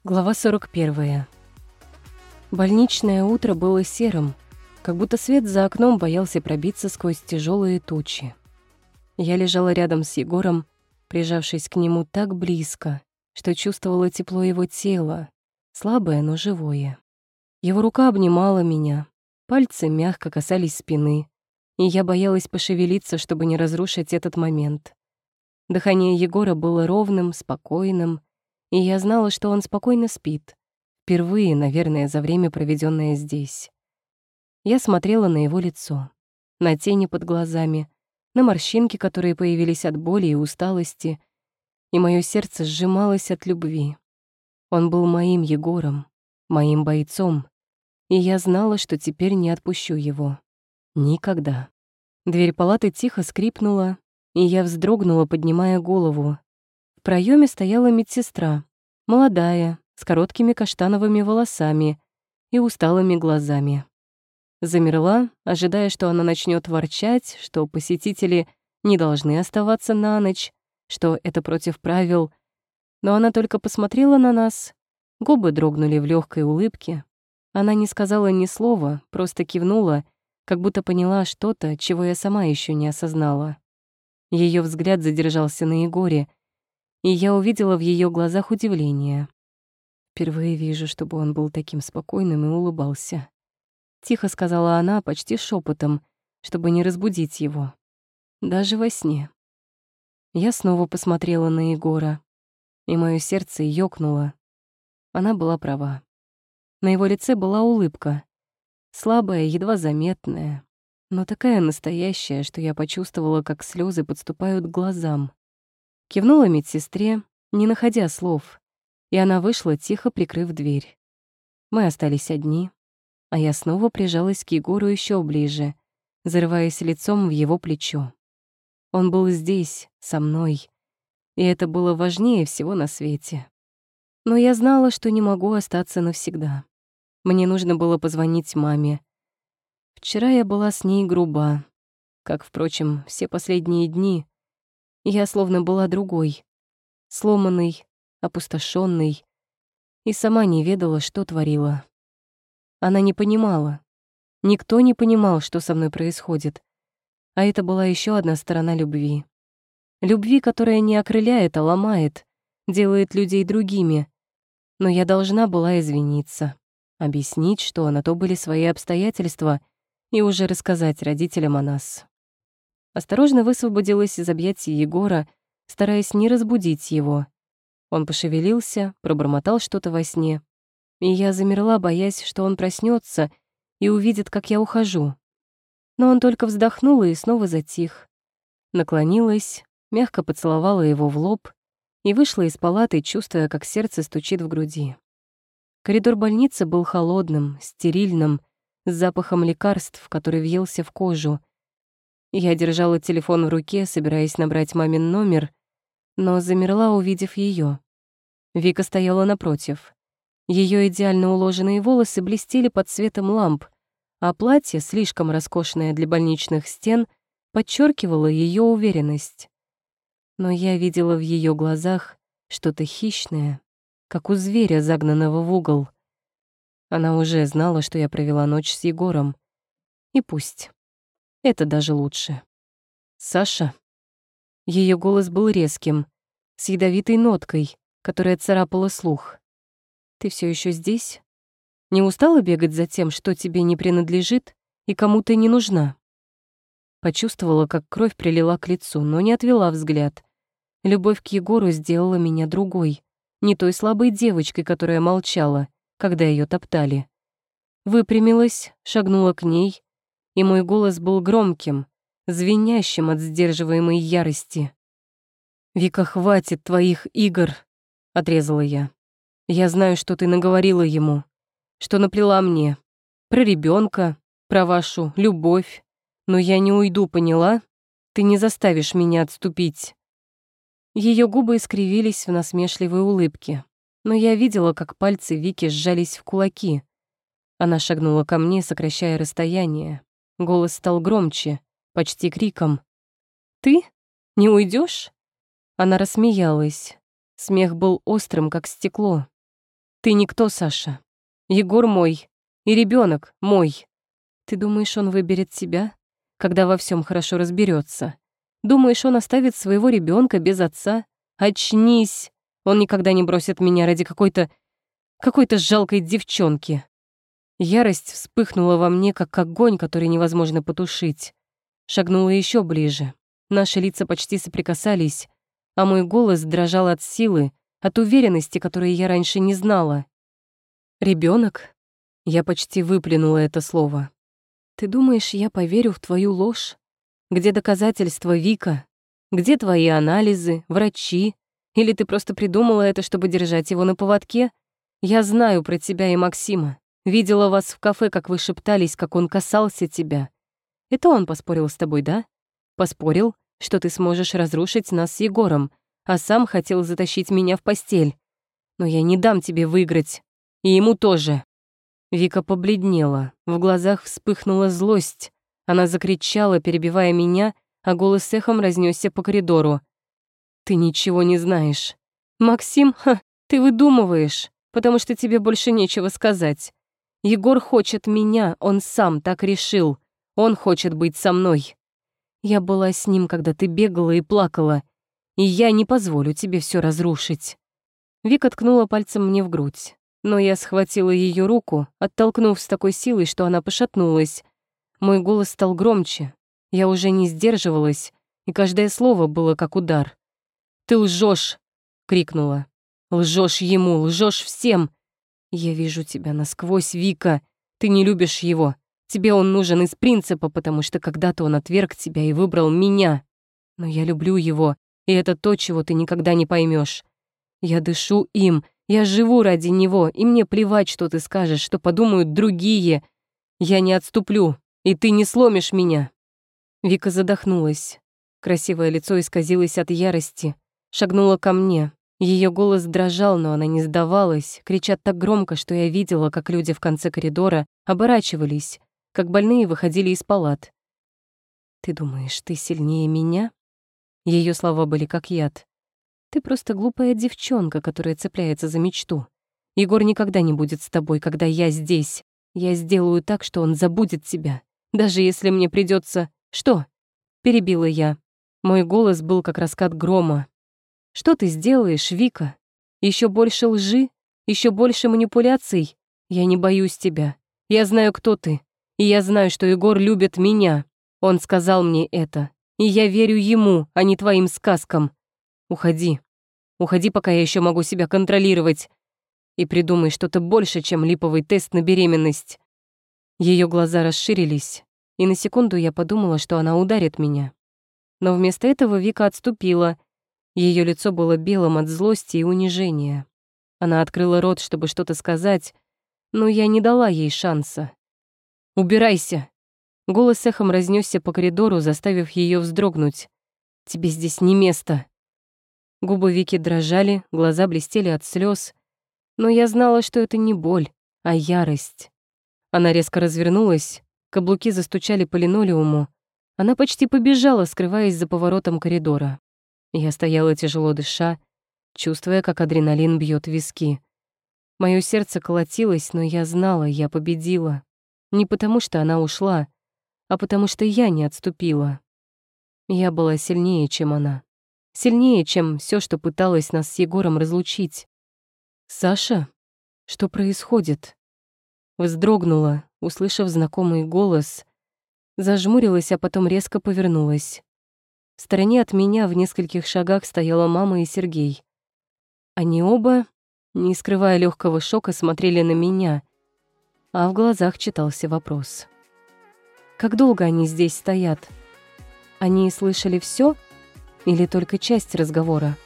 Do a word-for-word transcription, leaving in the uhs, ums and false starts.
Глава сорок первая. Больничное утро было серым, как будто свет за окном боялся пробиться сквозь тяжелые тучи. Я лежала рядом с Егором, прижавшись к нему так близко, что чувствовала тепло его тела, слабое, но живое. Его рука обнимала меня, пальцы мягко касались спины, и я боялась пошевелиться, чтобы не разрушить этот момент. Дыхание Егора было ровным, спокойным, и я знала, что он спокойно спит. Впервые, наверное, за время, проведенное здесь. Я смотрела на его лицо, на тени под глазами, на морщинки, которые появились от боли и усталости, и моё сердце сжималось от любви. Он был моим Егором, моим бойцом, и я знала, что теперь не отпущу его. Никогда. Дверь палаты тихо скрипнула, и я вздрогнула, поднимая голову. В проёме стояла медсестра, молодая, с короткими каштановыми волосами и усталыми глазами. Замерла, ожидая, что она начнёт ворчать, что посетители не должны оставаться на ночь, что это против правил. Но она только посмотрела на нас, губы дрогнули в лёгкой улыбке. Она не сказала ни слова, просто кивнула, как будто поняла что-то, чего я сама ещё не осознала. Её взгляд задержался на Егоре, и я увидела в её глазах удивление. Впервые вижу, чтобы он был таким спокойным и улыбался. Тихо сказала она, почти шепотом, чтобы не разбудить его. Даже во сне. Я снова посмотрела на Егора, и моё сердце ёкнуло. Она была права. На его лице была улыбка. Слабая, едва заметная, но такая настоящая, что я почувствовала, как слёзы подступают к глазам. Кивнула медсестре, не находя слов, и она вышла, тихо прикрыв дверь. Мы остались одни, а я снова прижалась к Егору ещё ближе, зарываясь лицом в его плечо. Он был здесь, со мной, и это было важнее всего на свете. Но я знала, что не могу остаться навсегда. Мне нужно было позвонить маме. Вчера я была с ней груба, как, впрочем, все последние дни. Я словно была другой, сломанной, опустошённой, и сама не ведала, что творила. Она не понимала. Никто не понимал, что со мной происходит. А это была ещё одна сторона любви. Любви, которая не окрыляет, а ломает, делает людей другими. Но я должна была извиниться, объяснить, что на то были свои обстоятельства, и уже рассказать родителям о нас. Осторожно высвободилась из объятий Егора, стараясь не разбудить его. Он пошевелился, пробормотал что-то во сне, и я замерла, боясь, что он проснётся и увидит, как я ухожу. Но он только вздохнул и снова затих. Наклонилась, мягко поцеловала его в лоб и вышла из палаты, чувствуя, как сердце стучит в груди. Коридор больницы был холодным, стерильным, с запахом лекарств, который въелся в кожу. Я держала телефон в руке, собираясь набрать мамин номер, но замерла, увидев её. Вика стояла напротив. Её идеально уложенные волосы блестели под светом ламп, а платье, слишком роскошное для больничных стен, подчёркивало её уверенность. Но я видела в её глазах что-то хищное, как у зверя, загнанного в угол. Она уже знала, что я провела ночь с Егором. И пусть. Это даже лучше. «Саша?» Её голос был резким, с ядовитой ноткой, которая царапала слух. «Ты всё ещё здесь? Не устала бегать за тем, что тебе не принадлежит и кому ты не нужна?» Почувствовала, как кровь прилила к лицу, но не отвела взгляд. Любовь к Егору сделала меня другой, не той слабой девочкой, которая молчала, когда её топтали. Выпрямилась, шагнула к ней, и мой голос был громким, звенящим от сдерживаемой ярости. «Вика, хватит твоих игр!» — отрезала я. «Я знаю, что ты наговорила ему, что наплела мне. Про ребёнка, про вашу любовь. Но я не уйду, поняла? Ты не заставишь меня отступить». Её губы искривились в насмешливой улыбке, но я видела, как пальцы Вики сжались в кулаки. Она шагнула ко мне, сокращая расстояние. Голос стал громче, почти криком. «Ты? Не уйдёшь?» Она рассмеялась. Смех был острым, как стекло. Ты никто, Саша. Егор мой. И ребенок мой. Ты думаешь, он выберет тебя, когда во всем хорошо разберется? Думаешь, он оставит своего ребенка без отца? Очнись! Он никогда не бросит меня ради какой-то... какой-то жалкой девчонки. Ярость вспыхнула во мне, как огонь, который невозможно потушить. Шагнула еще ближе. Наши лица почти соприкасались, а мой голос дрожал от силы, от уверенности, которой я раньше не знала. Ребенок? Я почти выплюнула это слово. Ты думаешь, я поверю в твою ложь? Где доказательства, Вика? Где твои анализы, врачи? Или ты просто придумала это, чтобы держать его на поводке? Я знаю про тебя и Максима. Видела вас в кафе, как вы шептались, как он касался тебя. Это он поспорил с тобой, да? Поспорил, что ты сможешь разрушить нас с Егором, а сам хотел затащить меня в постель. Но я не дам тебе выиграть. И ему тоже. Вика побледнела, в глазах вспыхнула злость. Она закричала, перебивая меня, а голос эхом разнесся по коридору. «Ты ничего не знаешь. Максим, ха, ты выдумываешь, потому что тебе больше нечего сказать. Егор хочет меня, он сам так решил. Он хочет быть со мной. Я была с ним, когда ты бегала и плакала, и я не позволю тебе все разрушить». Вика ткнула пальцем мне в грудь, но я схватила ее руку, оттолкнув с такой силой, что она пошатнулась. Мой голос стал громче. Я уже не сдерживалась, и каждое слово было как удар. «Ты лжешь!» — крикнула. «Лжешь ему, лжешь всем! Я вижу тебя насквозь, Вика. Ты не любишь его. Тебе он нужен из принципа, потому что когда-то он отверг тебя и выбрал меня. Но я люблю его, и это то, чего ты никогда не поймешь. Я дышу им, я живу ради него, и мне плевать, что ты скажешь, что подумают другие. Я не отступлю, и ты не сломишь меня». Вика задохнулась. Красивое лицо исказилось от ярости. Шагнула ко мне. Ее голос дрожал, но она не сдавалась, крича так громко, что я видела, как люди в конце коридора оборачивались, как больные выходили из палат. «Ты думаешь, ты сильнее меня?» Ее слова были как яд. «Ты просто глупая девчонка, которая цепляется за мечту. Егор никогда не будет с тобой, когда я здесь. Я сделаю так, что он забудет тебя, даже если мне придется. Что?» Перебила я. Мой голос был как раскат грома. «Что ты сделаешь, Вика? Еще больше лжи? Еще больше манипуляций? Я не боюсь тебя. Я знаю, кто ты. И я знаю, что Егор любит меня. Он сказал мне это. И я верю ему, а не твоим сказкам. Уходи. Уходи, пока я еще могу себя контролировать. И придумай что-то больше, чем липовый тест на беременность». Ее глаза расширились, и на секунду я подумала, что она ударит меня. Но вместо этого Вика отступила. Ее лицо было белым от злости и унижения. Она открыла рот, чтобы что-то сказать, но я не дала ей шанса. «Убирайся!» Голос эхом разнесся по коридору, заставив ее вздрогнуть. «Тебе здесь не место!» Губы Вики дрожали, глаза блестели от слез, но я знала, что это не боль, а ярость. Она резко развернулась, каблуки застучали по линолеуму. Она почти побежала, скрываясь за поворотом коридора. Я стояла, тяжело дыша, чувствуя, как адреналин бьет виски. Моё сердце колотилось, но я знала, я победила. Не потому, что она ушла, а потому, что я не отступила. Я была сильнее, чем она. Сильнее, чем все, что пыталось нас с Егором разлучить. «Саша, что происходит?» Вздрогнула, услышав знакомый голос, зажмурилась, а потом резко повернулась. В стороне от меня в нескольких шагах стояла мама и Сергей. Они оба, не скрывая легкого шока, смотрели на меня, а в глазах читался вопрос. Как долго они здесь стоят? Они слышали все или только часть разговора?